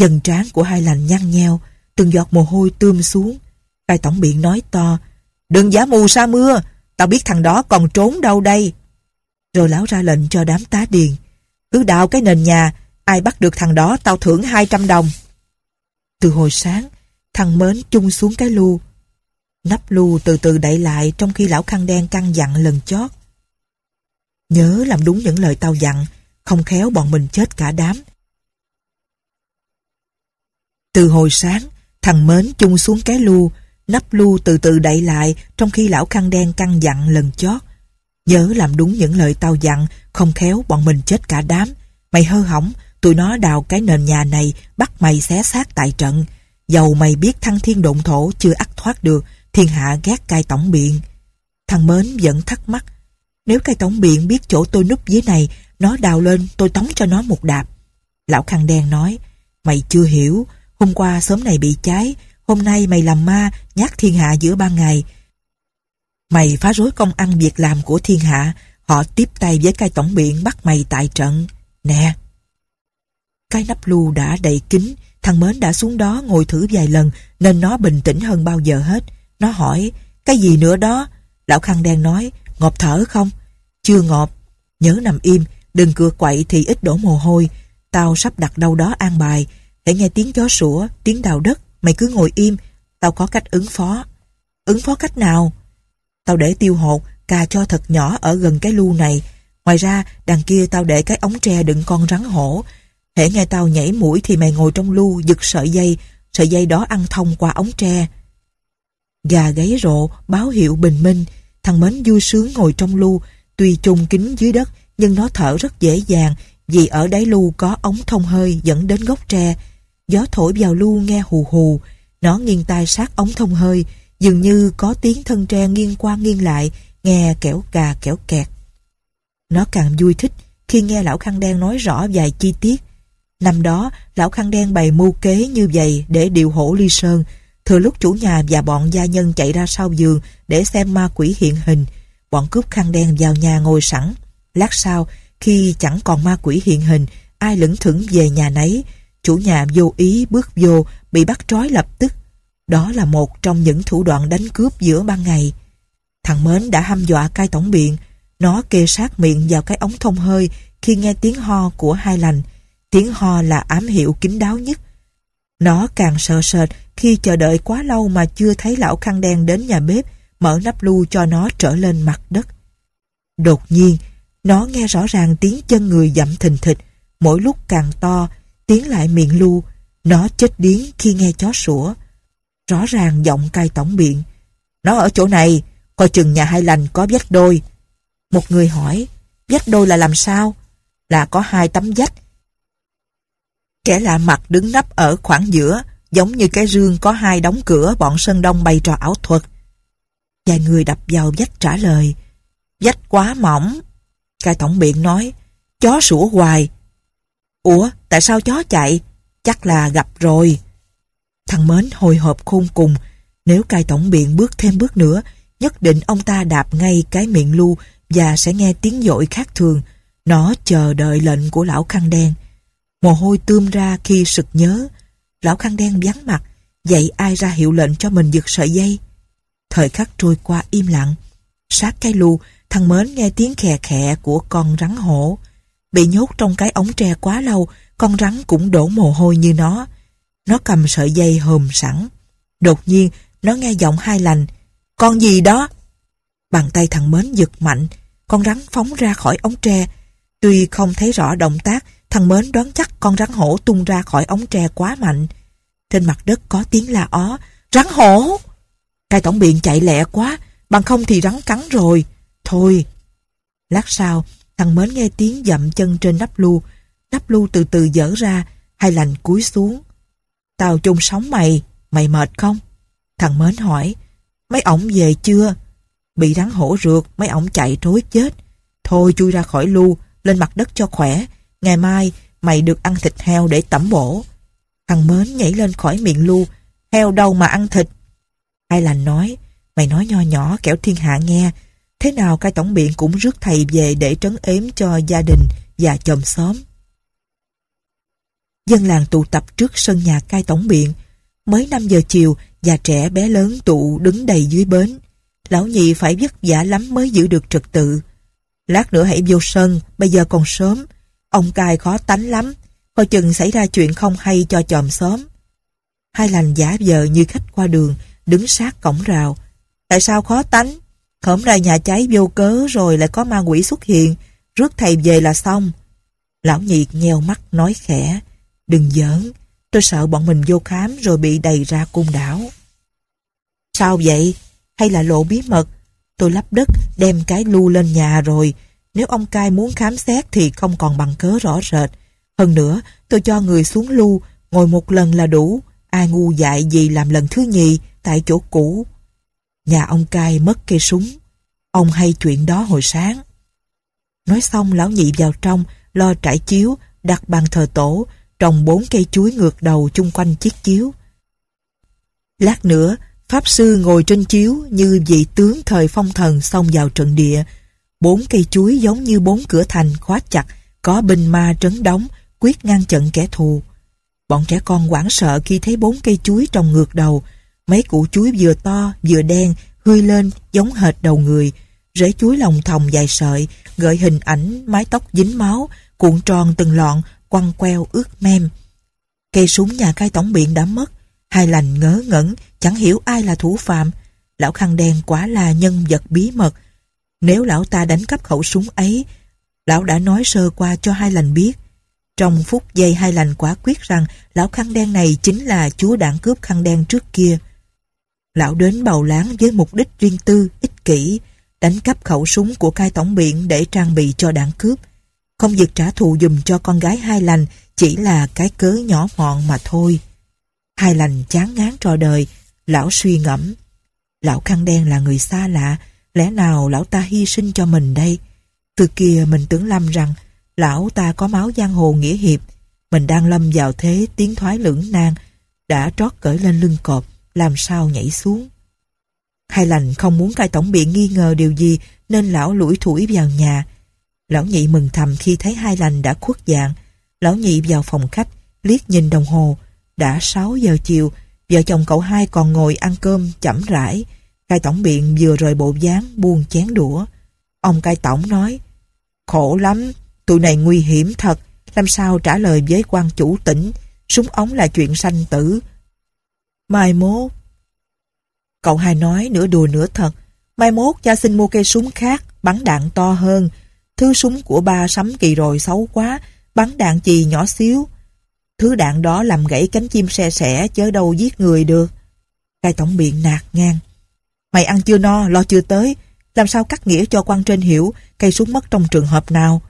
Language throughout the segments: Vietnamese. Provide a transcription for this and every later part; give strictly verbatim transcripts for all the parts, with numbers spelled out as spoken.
Dần trán của Hai Lành nhăn nheo, từng giọt mồ hôi tươm xuống. Cai tổng biện nói to: "Đừng giả mù sa mưa, tao biết thằng đó còn trốn đâu đây." Rồi lão ra lệnh cho đám tá điền: "Cứ đào cái nền nhà, ai bắt được thằng đó tao thưởng hai trăm đồng." Từ hồi sáng, thằng Mến chung xuống cái lu. Nắp lu từ từ đậy lại trong khi lão khăn đen căn dặn lần chót: "Nhớ làm đúng những lời tao dặn, không khéo bọn mình chết cả đám." Từ hồi sáng, thằng Mến chung xuống cái lu, nắp lu từ từ đậy lại trong khi lão khăn đen căn dặn lần chót: "Nhớ làm đúng những lời tao dặn, không khéo bọn mình chết cả đám. Mày hơ hỏng, tụi nó đào cái nền nhà này, bắt mày xé xác tại trận. Dầu mày biết thăng thiên độn thổ chưa ắt thoát được, thiên hạ ghét Cai tổng biện." Thằng Mến vẫn thắc mắc: "Nếu Cai tổng biện biết chỗ tôi núp dưới này, nó đào lên tôi tống cho nó một đạp." Lão khăn đen nói: "Mày chưa hiểu, hôm qua xóm này bị cháy, hôm nay mày làm ma nhát thiên hạ giữa ban ngày. Mày phá rối công ăn việc làm của thiên hạ, họ tiếp tay với Cai tổng biện bắt mày tại trận. Nè." Cái nắp lu đã đậy kín, thằng Mến đã xuống đó ngồi thử vài lần nên nó bình tĩnh hơn bao giờ hết. Nó hỏi: "Cái gì nữa đó?" Lão khăn đen nói: "Ngộp thở không?" "Chưa ngộp. Nhớ nằm im, đừng cựa quậy thì ít đổ mồ hôi. Tao sắp đặt đâu đó an bài. Hễ nghe tiếng chó sủa, tiếng đào đất, mày cứ ngồi im. Tao có cách ứng phó." "Ứng phó cách nào?" "Tao để tiêu hột cà cho thật nhỏ ở gần cái lu này. Ngoài ra đằng kia tao để cái ống tre đựng con rắn hổ. Hễ nghe tao nhảy mũi thì mày ngồi trong lu giật sợi dây, sợi dây đó ăn thông qua ống tre." Gà gáy rộ báo hiệu bình minh. Thằng Mến vui sướng ngồi trong lu. Tuy chôn kín dưới đất nhưng nó thở rất dễ dàng vì ở đáy lu có ống thông hơi dẫn đến gốc tre. Gió thổi vào lu nghe hù hù. Nó nghiêng tai sát ống thông hơi, dường như có tiếng thân tre nghiêng qua nghiêng lại, nghe kẻo cà kẻo kẹt. Nó càng vui thích khi nghe lão khăn đen nói rõ vài chi tiết. Năm đó, lão khăn đen bày mưu kế như vậy để điều hổ ly sơn. Thừa lúc chủ nhà và bọn gia nhân chạy ra sau giường để xem ma quỷ hiện hình, bọn cướp khăn đen vào nhà ngồi sẵn. Lát sau, khi chẳng còn ma quỷ hiện hình, ai lững thững về nhà nấy. Chủ nhà vô ý bước vô, bị bắt trói lập tức. Đó là một trong những thủ đoạn đánh cướp giữa ban ngày. Thằng Mến đã hăm dọa Cai tổng biện. Nó kê sát miệng vào cái ống thông hơi khi nghe tiếng ho của Hai Lành. Tiếng ho là ám hiệu kín đáo nhất. Nó càng sợ sệt khi chờ đợi quá lâu mà chưa thấy lão khăn đen đến nhà bếp mở nắp lu cho nó trở lên mặt đất. Đột nhiên, nó nghe rõ ràng tiếng chân người dậm thình thịch, mỗi lúc càng to, tiến lại miệng lu. Nó chết điếng khi nghe chó sủa. Rõ ràng giọng Cai tổng biện: "Nó ở chỗ này, coi chừng nhà Hai Lành có vách đôi." Một người hỏi: "Vách đôi là làm sao?" "Là có hai tấm vách. Kẻ lạ mặt đứng nấp ở khoảng giữa, giống như cái rương có hai đóng cửa bọn Sơn Đông bày trò ảo thuật." Vài người đập vào vách trả lời: "Vách quá mỏng." Cai tổng biện nói: "Chó sủa hoài." "Ủa, tại sao chó chạy?" "Chắc là gặp rồi." Thằng Mến hồi hộp khôn cùng. Nếu Cai tổng biện bước thêm bước nữa, nhất định ông ta đạp ngay cái miệng lu và sẽ nghe tiếng dội khác thường. Nó chờ đợi lệnh của lão khăn đen. Mồ hôi tươm ra khi sực nhớ. Lão khăn đen vắng mặt, vậy ai ra hiệu lệnh cho mình giật sợi dây? Thời khắc trôi qua im lặng. Sát cái lu, thằng Mến nghe tiếng khè khẹ của con rắn hổ. Bị nhốt trong cái ống tre quá lâu, con rắn cũng đổ mồ hôi như nó. Nó cầm sợi dây hòm sẵn. Đột nhiên, nó nghe giọng Hai Lành: "Con gì đó?" Bàn tay thằng Mến giật mạnh, con rắn phóng ra khỏi ống tre. Tuy không thấy rõ động tác, thằng Mến đoán chắc con rắn hổ tung ra khỏi ống tre quá mạnh. Trên mặt đất có tiếng la ó: "Rắn hổ!" Cai tổng biện chạy lẹ quá, bằng không thì rắn cắn rồi. Thôi. Lát sau, thằng Mến nghe tiếng dậm chân trên nắp lu. Nắp lu từ từ dở ra. Hai Lành cúi xuống: "Tao chung sống mày, mày mệt không?" Thằng Mến hỏi: "Mấy ổng về chưa?" "Bị rắn hổ rượt, mấy ổng chạy trối chết." "Thôi chui ra khỏi lu, lên mặt đất cho khỏe. Ngày mai mày được ăn thịt heo để tẩm bổ." Thằng Mến nhảy lên khỏi miệng lu: "Heo đâu mà ăn thịt?" Hai Lành nói: "Mày nói nho nhỏ kẻo thiên hạ nghe. Thế nào Cai tổng biện cũng rước thầy về để trấn ếm cho gia đình và chòm xóm." Dân làng tụ tập trước sân nhà cai tổng biện. Mới năm giờ chiều, già trẻ bé lớn tụ đứng đầy dưới bến. Lão nhị phải vất vả lắm mới giữ được trật tự. Lát nữa hãy vô sân, bây giờ còn sớm. Ông cai khó tánh lắm, coi chừng xảy ra chuyện không hay cho chòm xóm. Hai lành giả vờ như khách qua đường, đứng sát cổng rào. Tại sao khó tánh? Hôm nay nhà cháy vô cớ rồi lại có ma quỷ xuất hiện, rước thầy về là xong. Lão nhị nheo mắt nói khẽ, đừng giỡn, tôi sợ bọn mình vô khám rồi bị đầy ra côn đảo. Sao vậy? Hay là lộ bí mật? Tôi lấp đất đem cái lu lên nhà rồi, nếu ông cai muốn khám xét thì không còn bằng cớ rõ rệt. Hơn nữa, tôi cho người xuống lu, ngồi một lần là đủ, ai ngu dại gì làm lần thứ nhì tại chỗ cũ. Nhà ông cai mất cây súng, ông hay chuyện đó hồi sáng. Nói xong lão nhị vào trong, lo trải chiếu, đặt bàn thờ tổ, trồng bốn cây chuối ngược đầu chung quanh chiếc chiếu. Lát nữa, pháp sư ngồi trên chiếu như vị tướng thời phong thần xông vào trận địa. Bốn cây chuối giống như bốn cửa thành khóa chặt, có binh ma trấn đóng, quyết ngăn chặn kẻ thù. Bọn trẻ con hoảng sợ khi thấy bốn cây chuối trồng ngược đầu. Mấy củ chuối vừa to vừa đen, hươi lên giống hệt đầu người. Rễ chuối lồng thòng dài sợi, gợi hình ảnh mái tóc dính máu, cuộn tròn từng lọn, quăng queo ướt mem. Cây súng nhà cai tổng biện đã mất. Hai lành ngớ ngẩn, chẳng hiểu ai là thủ phạm. Lão khăn đen quả là nhân vật bí mật. Nếu lão ta đánh cắp khẩu súng ấy, lão đã nói sơ qua cho hai lành biết. Trong phút giây hai lành quả quyết rằng lão khăn đen này chính là chúa đảng cướp khăn đen trước kia. Lão đến Bầu Láng với mục đích riêng tư, ích kỷ, đánh cắp khẩu súng của cai tổng biện để trang bị cho đảng cướp. Không việc trả thù dùm cho con gái hai lành chỉ là cái cớ nhỏ mọn mà thôi. Hai lành chán ngán trò đời, lão suy ngẫm. Lão khăn đen là người xa lạ, lẽ nào lão ta hy sinh cho mình đây? Từ kia mình tưởng lầm rằng lão ta có máu giang hồ nghĩa hiệp. Mình đang lâm vào thế tiến thoái lưỡng nan, đã trót cởi lên lưng cọp, làm sao nhảy xuống. Hai lành không muốn cai tổng biện nghi ngờ điều gì nên lão lủi thủi vào nhà. Lão nhị mừng thầm khi thấy hai lành đã khuất dạng. Lão nhị vào phòng khách, liếc nhìn đồng hồ. Đã sáu giờ chiều, vợ chồng cậu hai còn ngồi ăn cơm chẩm rãi. Cai tổng biện vừa rời bộ dáng buông chén đũa. Ông cai tổng nói, khổ lắm, tụi này nguy hiểm thật, làm sao trả lời với quan chủ tỉnh, súng ống là chuyện sanh tử. Mai mốt. Cậu hai nói nửa đùa nửa thật, mai mốt cha xin mua cây súng khác, bắn đạn to hơn. Thứ súng của ba sắm kỳ rồi xấu quá, bắn đạn chì nhỏ xíu. Thứ đạn đó làm gãy cánh chim se sẻ, chớ đâu giết người được. Cai tổng biện nạt ngang. Mày ăn chưa no, lo chưa tới, làm sao cắt nghĩa cho quan trên hiểu cây súng mất trong trường hợp nào.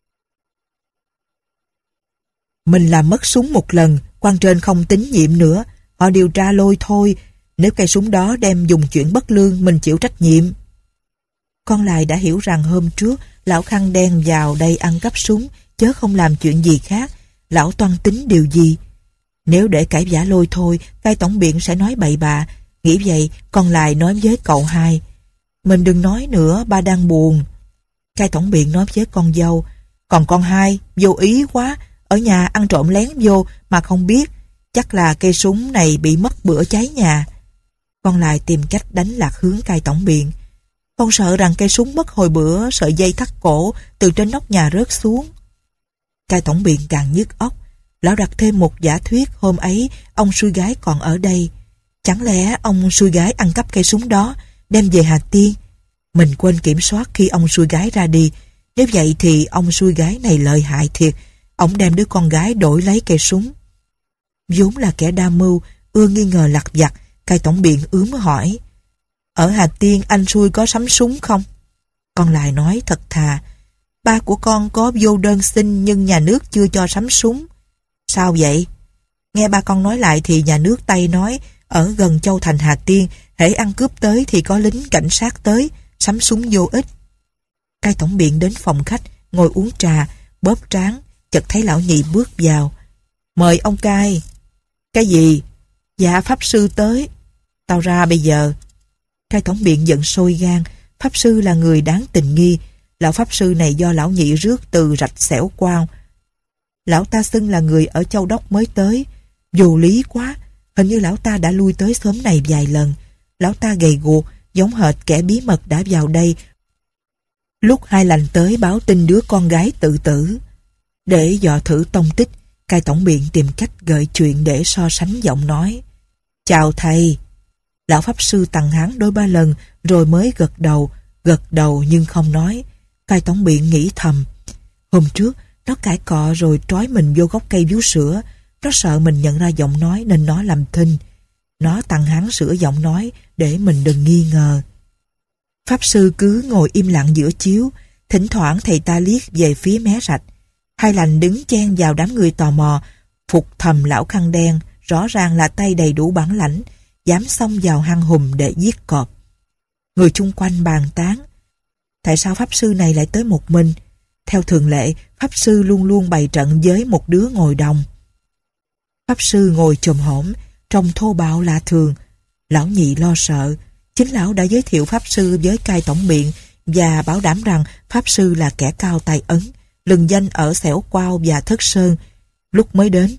Mình làm mất súng một lần, quan trên không tín nhiệm nữa, họ điều tra lôi thôi. Nếu cây súng đó đem dùng chuyện bất lương, mình chịu trách nhiệm. Con lại đã hiểu rằng hôm trước lão khăn đen vào đây ăn cắp súng, chớ không làm chuyện gì khác. Lão toan tính điều gì? Nếu để cãi vã lôi thôi, cai tổng biện sẽ nói bậy bạ. Nghĩ vậy, con lại nói với cậu hai, mình đừng nói nữa, ba đang buồn. Cai tổng biện nói với con dâu, còn con hai, vô ý quá, ở nhà ăn trộm lén vô mà không biết, chắc là cây súng này bị mất bữa cháy nhà. Con lại tìm cách đánh lạc hướng cai tổng biện. Con sợ rằng cây súng mất hồi bữa sợi dây thắt cổ từ trên nóc nhà rớt xuống. Cai tổng biện càng nhức óc. Lão đặt thêm một giả thuyết hôm ấy ông xui gái còn ở đây. Chẳng lẽ ông xui gái ăn cắp cây súng đó đem về Hà Tiên? Mình quên kiểm soát khi ông xui gái ra đi. Nếu vậy thì ông xui gái này lợi hại thiệt. Ông đem đứa con gái đổi lấy cây súng. Vốn là kẻ đa mưu, ưa nghi ngờ lặt vặt, cai tổng biện ướm hỏi, ở Hà Tiên anh xui có sắm súng không? Con lại nói thật thà, ba của con có vô đơn xin nhưng nhà nước chưa cho sắm súng. Sao vậy? Nghe ba con nói lại thì nhà nước Tây nói ở gần châu thành Hà Tiên, hễ ăn cướp tới thì có lính cảnh sát tới, sắm súng vô ích. Cai tổng biện đến phòng khách, ngồi uống trà, bóp trán, chợt thấy lão nhị bước vào. Mời ông cai. Cái gì? Dạ pháp sư tới. Tao ra bây giờ. Cai tổng biện giận sôi gan, pháp sư là người đáng tình nghi. Lão pháp sư này do lão nhị rước từ rạch xẻo quao. Lão ta xưng là người ở Châu Đốc mới tới. Vô lý quá, hình như lão ta đã lui tới xóm này vài lần. Lão ta gầy guộc, giống hệt kẻ bí mật đã vào đây lúc Hai Lành tới báo tin đứa con gái tự tử. Để dò thử tông tích, cai tổng biện tìm cách gợi chuyện để so sánh giọng nói. Chào thầy. Lão pháp sư tằng hắn đôi ba lần rồi mới gật đầu, gật đầu nhưng không nói. Cai tổng biện nghĩ thầm. Hôm trước, nó cãi cọ rồi trói mình vô gốc cây vú sữa. Nó sợ mình nhận ra giọng nói nên nó làm thinh. Nó tằng hắn sửa giọng nói để mình đừng nghi ngờ. Pháp sư cứ ngồi im lặng giữa chiếu, thỉnh thoảng thầy ta liếc về phía mé rạch. Hai Lành đứng chen vào đám người tò mò, phục thầm lão khăn đen, rõ ràng là tay đầy đủ bản lãnh, dám xông vào hang hùm để giết cọp. Người chung quanh bàn tán. Tại sao pháp sư này lại tới một mình? Theo thường lệ, pháp sư luôn luôn bày trận với một đứa ngồi đồng. Pháp sư ngồi chồm hổm, trông thô bạo lạ thường. Lão nhị lo sợ. Chính lão đã giới thiệu pháp sư với cai tổng biện và bảo đảm rằng pháp sư là kẻ cao tài ấn, lừng danh ở Xẻo Quao và Thất Sơn. Lúc mới đến,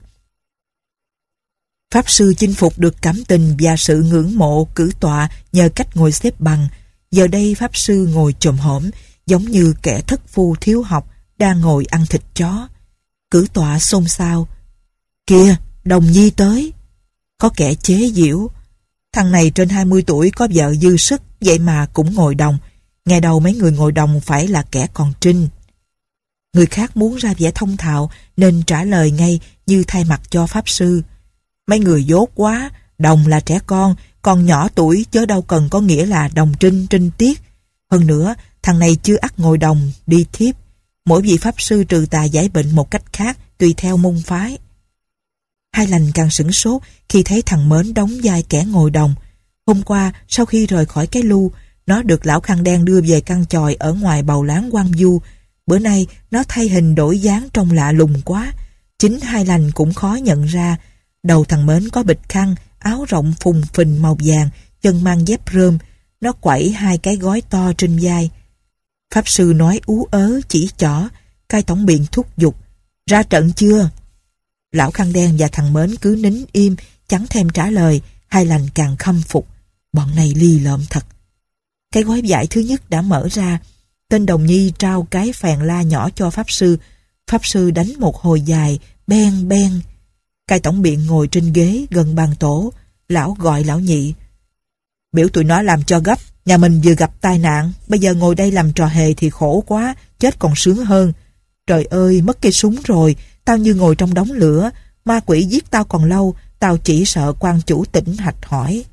pháp sư chinh phục được cảm tình và sự ngưỡng mộ cử tọa nhờ cách ngồi xếp bằng. Giờ đây pháp sư ngồi chồm hổm, giống như kẻ thất phu thiếu học đang ngồi ăn thịt chó. Cử tọa xôn xao. Kìa, Đồng Nhi tới. Có kẻ chế giễu. Thằng này trên hai mươi tuổi có vợ dư sức, vậy mà cũng ngồi đồng. Ngày đầu mấy người ngồi đồng phải là kẻ còn trinh. Người khác muốn ra vẻ thông thạo nên trả lời ngay như thay mặt cho pháp sư. Mấy người dốt quá, đồng là trẻ con, còn nhỏ tuổi chớ đâu cần có nghĩa là đồng trinh, trinh tiết. Hơn nữa, thằng này chưa ắt ngồi đồng, đi thiếp. Mỗi vị pháp sư trừ tà giải bệnh một cách khác, tùy theo môn phái. Hai Lành càng sửng sốt khi thấy thằng Mến đóng vai kẻ ngồi đồng. Hôm qua, sau khi rời khỏi cái lu, nó được lão khăn đen đưa về căn chòi ở ngoài bầu láng Quang Du. Bữa nay, nó thay hình đổi dáng trông lạ lùng quá. Chính Hai Lành cũng khó nhận ra. Đầu thằng Mến có bịch khăn, áo rộng phùng phình màu vàng, chân mang dép rơm. Nó quẩy hai cái gói to trên vai. Pháp sư nói ú ớ, chỉ chỏ. Cai tổng biện thúc giục. Ra trận chưa? Lão khăn đen và thằng Mến cứ nín im, chẳng thèm trả lời. Hai Lành càng khâm phục. Bọn này lì lợm thật. Cái gói vải thứ nhất đã mở ra. Tên Đồng Nhi trao cái phèn la nhỏ cho pháp sư. Pháp sư đánh một hồi dài, ben ben. Cai tổng biện ngồi trên ghế gần bàn tổ. Lão gọi lão nhị. Biểu tụi nó làm cho gấp. Nhà mình vừa gặp tai nạn. Bây giờ ngồi đây làm trò hề thì khổ quá. Chết còn sướng hơn. Trời ơi, mất cây súng rồi. Tao như ngồi trong đống lửa. Ma quỷ giết tao còn lâu. Tao chỉ sợ quan chủ tỉnh hạch hỏi.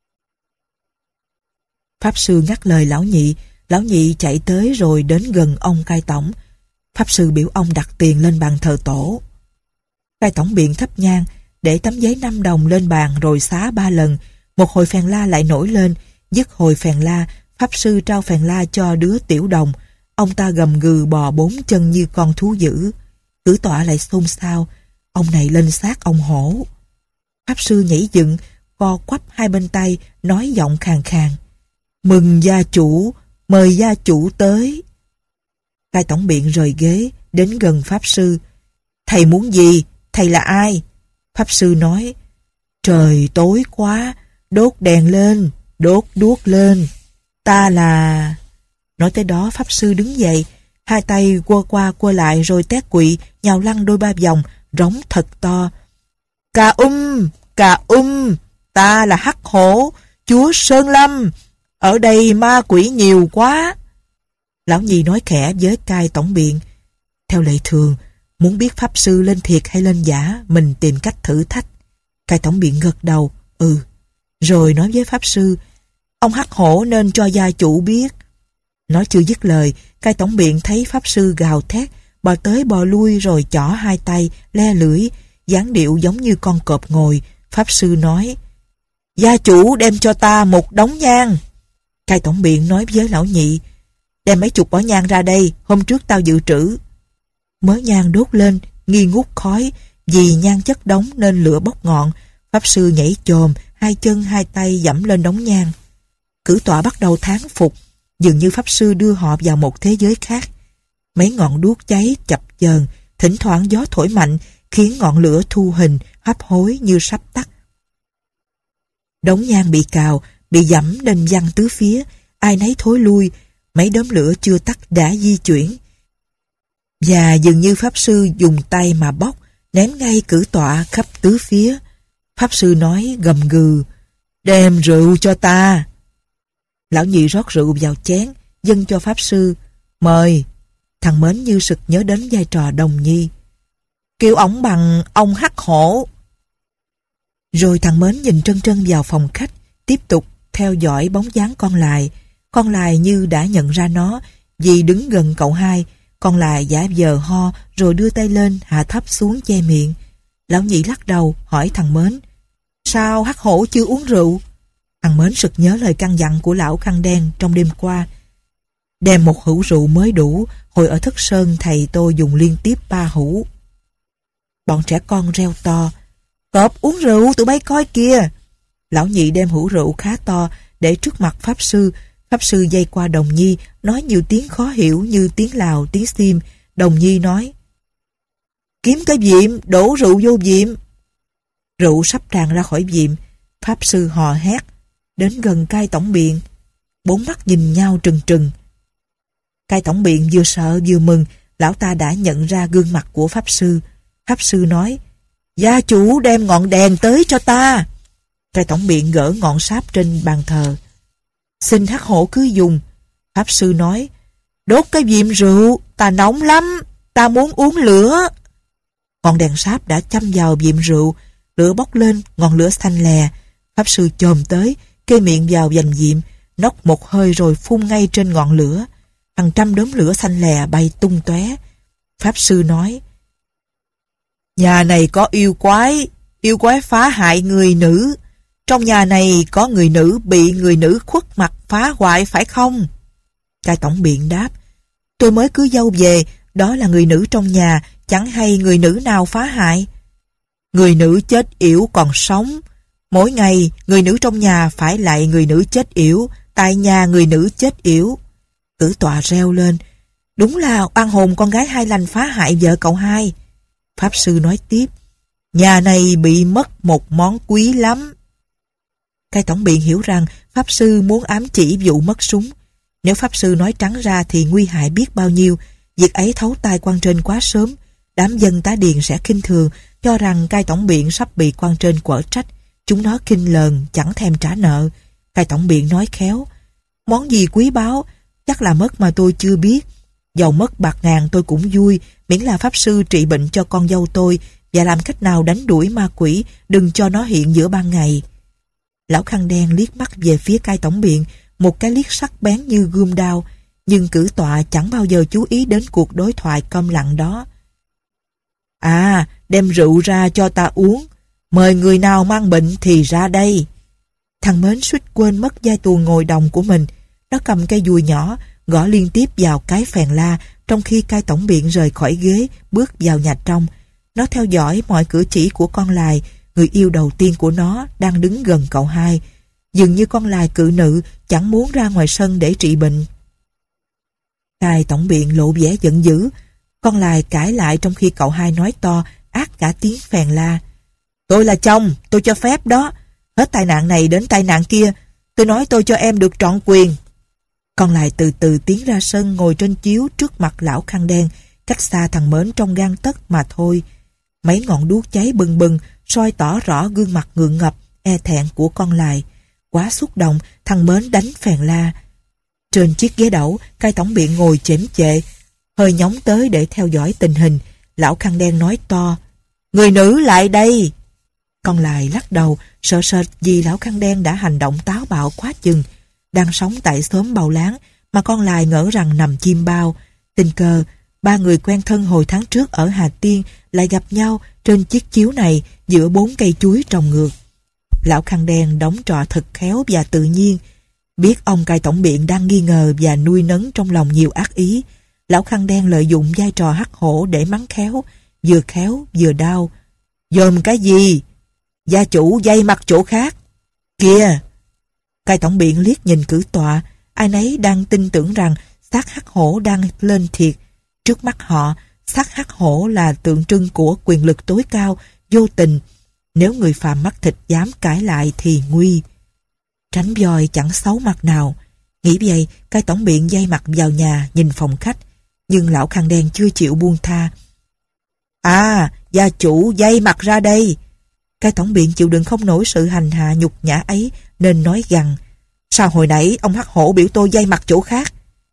Pháp sư ngắt lời lão nhị. Lão nhị chạy tới rồi đến gần ông cai tổng. Pháp sư biểu ông đặt tiền lên bàn thờ tổ. Cai tổng biện thắp nhang, để tấm giấy năm đồng lên bàn rồi xá ba lần. Một hồi phèn la lại nổi lên. Dứt hồi phèn la, pháp sư trao phèn la cho đứa tiểu đồng. Ông ta gầm gừ bò bốn chân như con thú dữ. Cử tọa lại xôn xao. Ông này lên xác ông hổ. Pháp sư nhảy dựng, co quắp hai bên tay, nói giọng khàn khàn. Mừng gia chủ, mời gia chủ tới. Cai tổng biện rời ghế, đến gần pháp sư. Thầy muốn gì? Thầy là ai? Pháp sư nói. Trời tối quá, đốt đèn lên, đốt đuốc lên. Ta là... Nói tới đó pháp sư đứng dậy, hai tay quơ qua quơ lại rồi té quỵ, nhào lăn đôi ba vòng, rống thật to. Cà um, cà um, ta là Hắc Hổ, chúa Sơn Lâm. Ở đây ma quỷ nhiều quá. Lão nhì nói khẽ với cai tổng biện. Theo lệ thường, muốn biết pháp sư lên thiệt hay lên giả, mình tìm cách thử thách. Cai tổng biện gật đầu, ừ. Rồi nói với pháp sư, ông Hắc Hổ nên cho gia chủ biết. Nói chưa dứt lời, cai tổng biện thấy pháp sư gào thét, bò tới bò lui rồi chỏ hai tay, le lưỡi, dáng điệu giống như con cọp ngồi. Pháp sư nói, gia chủ đem cho ta một đống nhang. Cai tổng biện nói với lão nhị, đem mấy chục bó nhang ra đây, hôm trước tao dự trữ. Mớ nhang đốt lên, nghi ngút khói, vì nhang chất đống nên lửa bốc ngọn. Pháp sư nhảy chồm, hai chân hai tay dẫm lên đống nhang. Cử tọa bắt đầu thán phục, dường như pháp sư đưa họ vào một thế giới khác. Mấy ngọn đuốc cháy chập chờn, thỉnh thoảng gió thổi mạnh khiến ngọn lửa thu hình hấp hối như sắp tắt. Đống nhang bị cào, bị giẫm nên văng tứ phía, ai nấy thối lui, mấy đốm lửa chưa tắt đã di chuyển. Và dường như Pháp Sư dùng tay mà bóc, ném ngay cử tọa khắp tứ phía. Pháp Sư nói gầm gừ, đem rượu cho ta. Lão nhị rót rượu vào chén, dâng cho Pháp Sư, mời. Thằng Mến như sực nhớ đến vai trò đồng nhi. Kêu ổng bằng ông Hắc Hổ. Rồi thằng Mến nhìn trân trân vào phòng khách, tiếp tục theo dõi bóng dáng con Lài. Con Lài như đã nhận ra nó, vì đứng gần cậu hai. Con Lài giả vờ ho rồi đưa tay lên hạ thấp xuống che miệng. Lão nhị lắc đầu hỏi thằng Mến, sao Hắc Hổ chưa uống rượu? Thằng Mến sực nhớ lời căn dặn của lão khăn đen trong đêm qua. Đem một hũ rượu mới đủ, hồi ở Thất Sơn thầy tôi dùng liên tiếp ba hũ. Bọn trẻ con reo to, Cọp uống rượu tụi bay coi kìa. Lão nhị đem hũ rượu khá to để trước mặt Pháp Sư. Pháp Sư dây qua Đồng Nhi, nói nhiều tiếng khó hiểu như tiếng Lào, tiếng Sim. Đồng Nhi nói, kiếm cái việm, đổ rượu vô việm. Rượu sắp tràn ra khỏi việm. Pháp Sư hò hét, đến gần cai tổng biện. Bốn mắt nhìn nhau trừng trừng. Cai tổng biện vừa sợ vừa mừng, lão ta đã nhận ra gương mặt của Pháp Sư. Pháp Sư nói, gia chủ đem ngọn đèn tới cho ta. Cai tổng biện gỡ ngọn sáp trên bàn thờ. Xin Hắc Hổ cứ dùng. Pháp Sư nói, đốt cái việm rượu, ta nóng lắm, ta muốn uống lửa. Ngọn đèn sáp đã châm vào việm rượu, lửa bốc lên, ngọn lửa xanh lè. Pháp Sư chồm tới, kê miệng vào vành việm, nốc một hơi rồi phun ngay trên ngọn lửa. Hàng trăm đốm lửa xanh lè bay tung tóe. Pháp Sư nói, nhà này có yêu quái, yêu quái phá hại người nữ. Trong nhà này có người nữ bị người nữ khuất mặt phá hoại phải không? Cai tổng biện đáp, tôi mới cưới dâu về, đó là người nữ trong nhà, chẳng hay người nữ nào phá hại. Người nữ chết yểu còn sống. Mỗi ngày người nữ trong nhà phải lại người nữ chết yểu, tại nhà người nữ chết yểu. Cử tọa reo lên, đúng là oan hồn con gái Hai Lành phá hại vợ cậu hai. Pháp Sư nói tiếp, nhà này bị mất một món quý lắm. Cai tổng biện hiểu rằng Pháp Sư muốn ám chỉ vụ mất súng. Nếu Pháp Sư nói trắng ra thì nguy hại biết bao nhiêu. Việc ấy thấu tai quan trên quá sớm. Đám dân tá điền sẽ khinh thường, cho rằng cai tổng biện sắp bị quan trên quở trách. Chúng nó khinh lờn, chẳng thèm trả nợ. Cai tổng biện nói khéo, món gì quý báu, chắc là mất mà tôi chưa biết. Dầu mất bạc ngàn tôi cũng vui, miễn là Pháp Sư trị bệnh cho con dâu tôi và làm cách nào đánh đuổi ma quỷ, đừng cho nó hiện giữa ban ngày. Lão khăn đen liếc mắt về phía cai tổng biện, một cái liếc sắc bén như gươm đao, nhưng cử tọa chẳng bao giờ chú ý đến cuộc đối thoại câm lặng đó. À, đem rượu ra cho ta uống, mời người nào mang bệnh thì ra đây. Thằng Mến suýt quên mất vai tù ngồi đồng của mình. Nó cầm cây dùi nhỏ, gõ liên tiếp vào cái phèn la, trong khi cai tổng biện rời khỏi ghế, bước vào nhà trong. Nó theo dõi mọi cử chỉ của con Lài, người yêu đầu tiên của nó đang đứng gần cậu hai. Dường như con Lài cự nữ chẳng muốn ra ngoài sân để trị bệnh. Cai tổng biện lộ vẻ giận dữ. Con Lài cãi lại trong khi cậu hai nói to, át cả tiếng phèn la. Tôi là chồng, tôi cho phép đó. Hết tai nạn này đến tai nạn kia, tôi nói tôi cho em được trọn quyền. Con Lài từ từ tiến ra sân, ngồi trên chiếu trước mặt lão khăn đen, cách xa thằng Mến trong gang tấc mà thôi. Mấy ngọn đuốc cháy bừng bừng, soi tỏ rõ gương mặt ngượng ngập, e thẹn của con Lài. Quá xúc động, thằng Mến đánh phèn la. Trên chiếc ghế đẩu, cai tổng biện ngồi chễm chệ, hơi nhóng tới để theo dõi tình hình. Lão khăn đen nói to, người nữ lại đây. Con Lài lắc đầu, sợ sệt vì lão khăn đen đã hành động táo bạo quá chừng. Đang sống tại xóm Bào Láng mà con Lài ngỡ rằng nằm chim bao. Tình cờ, ba người quen thân hồi tháng trước ở Hà Tiên lại gặp nhau trên chiếc chiếu này giữa bốn cây chuối trồng ngược. Lão khăn đen đóng trò thật khéo và tự nhiên. Biết ông cai tổng biện đang nghi ngờ và nuôi nấng trong lòng nhiều ác ý, lão khăn đen lợi dụng vai trò hắc hổ để mắng khéo, vừa khéo vừa đau. Dòm cái gì? Gia chủ dây mặt chỗ khác. Kìa! Cai tổng biện liếc nhìn cử tọa, ai nấy đang tin tưởng rằng xác hắc hổ đang lên thiệt. Trước mắt họ, Xác hắc hổ là tượng trưng của quyền lực tối cao, vô tình. Nếu người phàm mắt thịt dám cãi lại thì nguy. Tránh voi chẳng xấu mặt nào. Nghĩ vậy, cai tổng biện dây mặt vào nhà nhìn phòng khách. Nhưng lão khăn đen chưa chịu buông tha. À, gia chủ dây mặt ra đây. Cai tổng biện chịu đựng không nổi sự hành hạ nhục nhã ấy nên nói gằn. Sao hồi nãy ông hắc hổ biểu tôi dây mặt chỗ khác?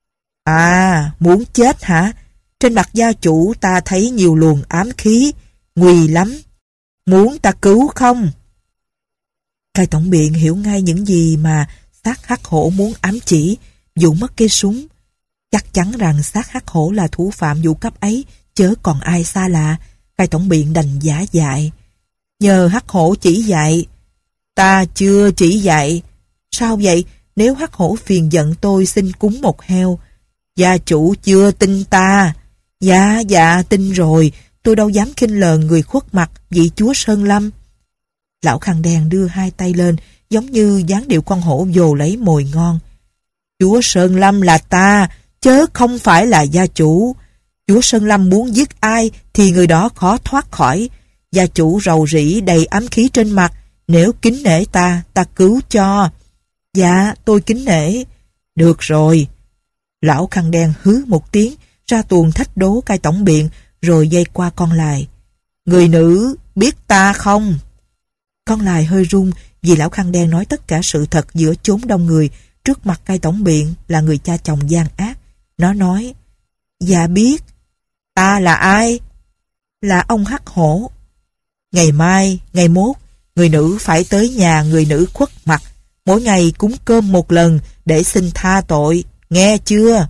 À, muốn chết hả? Trên mặt gia chủ ta thấy nhiều luồng ám khí, nguy lắm. Muốn ta cứu không? Cai tổng biện hiểu ngay những gì mà xác hắc hổ muốn ám chỉ, dụ mất cây súng. Chắc chắn rằng xác hắc hổ là thủ phạm vụ cướp ấy, chớ còn ai xa lạ. Cai tổng biện đành giả dại. Nhờ hắc hổ chỉ dạy. Ta chưa chỉ dạy. Sao vậy? Nếu hắc hổ phiền giận tôi xin cúng một heo. Gia chủ chưa tin ta. Dạ dạ tin rồi. Tôi đâu dám khinh lờn người khuất mặt vị chúa Sơn Lâm. Lão khăn đen đưa hai tay lên, giống như dáng điệu con hổ vồ lấy mồi ngon. Chúa Sơn Lâm là ta, chớ không phải là gia chủ. Chúa Sơn Lâm muốn giết ai thì người đó khó thoát khỏi. Gia chủ rầu rĩ đầy ám khí trên mặt. Nếu kính nể ta, ta cứu cho. Dạ, tôi kính nể. Được rồi. Lão khăn đen hứ một tiếng, ra tuồng thách đố cai tổng biện, rồi dây qua con lài. Người nữ, biết ta không? Con lài hơi run vì lão khăn đen nói tất cả sự thật giữa chốn đông người trước mặt cai tổng biện là người cha chồng gian ác. Nó nói, dạ biết. Ta là ai? Là ông hắc hổ. Ngày mai, ngày mốt, người nữ phải tới nhà người nữ khuất mặt, mỗi ngày cúng cơm một lần để xin tha tội, nghe chưa?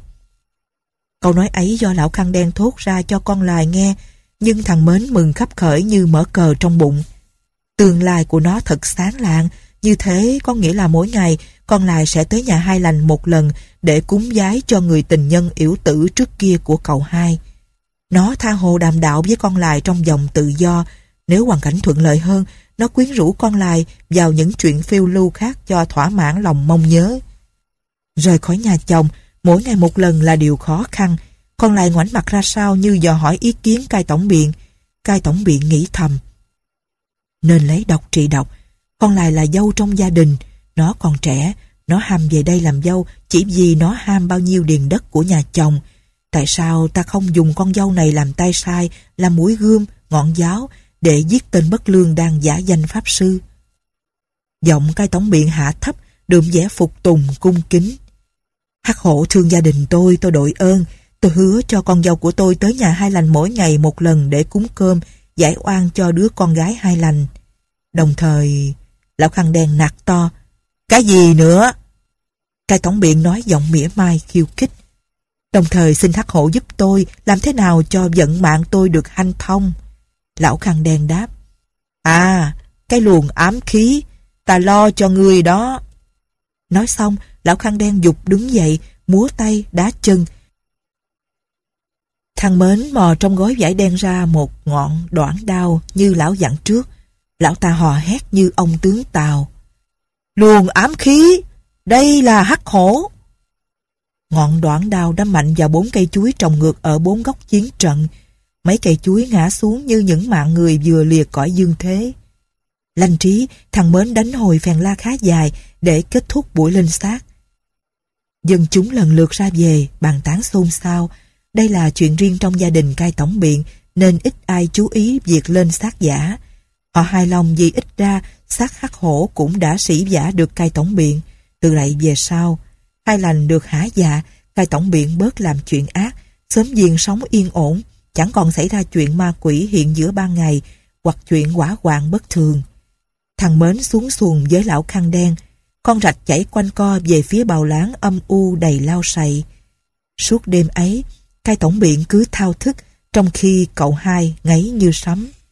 Câu nói ấy do lão khăn đen thốt ra cho con lài nghe, nhưng thằng Mến mừng khắp khởi như mở cờ trong bụng. Tương lai của nó thật sáng lạng, như thế có nghĩa là mỗi ngày con lài sẽ tới nhà Hai Lành một lần để cúng vái cho người tình nhân yểu tử trước kia của cậu hai. Nó tha hồ đàm đạo với con lài trong vòng tự do. Nếu hoàn cảnh thuận lợi hơn, nó quyến rũ con lài vào những chuyện phiêu lưu khác cho thỏa mãn lòng mong nhớ. Rời khỏi nhà chồng, mỗi ngày một lần là điều khó khăn. Con lài ngoảnh mặt ra sau như dò hỏi ý kiến cai tổng biện. Cai tổng biện nghĩ thầm, nên lấy độc trị độc. Con lài là dâu trong gia đình. Nó còn trẻ, nó ham về đây làm dâu chỉ vì nó ham bao nhiêu điền đất của nhà chồng. Tại sao ta không dùng con dâu này làm tay sai, làm mũi gươm, ngọn giáo để giết tên bất lương đang giả danh pháp sư? Giọng cai tổng biện hạ thấp, đượm vẻ phục tùng cung kính. Hắc hổ thương gia đình tôi, tôi đội ơn. Tôi hứa cho con dâu của tôi tới nhà Hai Lành mỗi ngày một lần để cúng cơm, giải oan cho đứa con gái Hai Lành. Đồng thời, lão khăn đen nạt to, cái gì nữa? Cai tổng biện nói giọng mỉa mai khiêu khích. Đồng thời xin hắc hổ giúp tôi làm thế nào cho vận mạng tôi được hanh thông. Lão khăn đen đáp, à, cái luồng ám khí, ta lo cho người đó. Nói xong, lão khăn đen giục đứng dậy, múa tay, đá chân. Thằng Mến mò trong gói vải đen ra một ngọn đoản đao như lão dặn trước. Lão ta hò hét như ông tướng Tàu. Luồng ám khí, đây là hắc hổ. Ngọn đoản đao đâm mạnh vào bốn cây chuối trồng ngược ở bốn góc chiến trận. Mấy cây chuối ngã xuống như những mạng người vừa lìa cõi dương thế. Lanh trí, thằng Mến đánh hồi phèn la khá dài để kết thúc buổi lên xác. Dân chúng lần lượt ra về, bàn tán xôn xao. Đây là chuyện riêng trong gia đình cai tổng biện nên ít ai chú ý việc lên xác giả. Họ hài lòng vì ít ra xác hắc hổ cũng đã sỉ vả được cai tổng biện. Từ lại về sau, Hai Lành được hả dạ, cai tổng biện bớt làm chuyện ác, sớm giềng sống yên ổn, chẳng còn xảy ra chuyện ma quỷ hiện giữa ban ngày hoặc chuyện hỏa hoạn bất thường. Thằng Mến xuống xuồng với lão khăn đen, con rạch chảy quanh co về phía bào láng âm u đầy lao sậy. Suốt đêm ấy, cai tổng biện cứ thao thức trong khi cậu hai ngáy như sấm.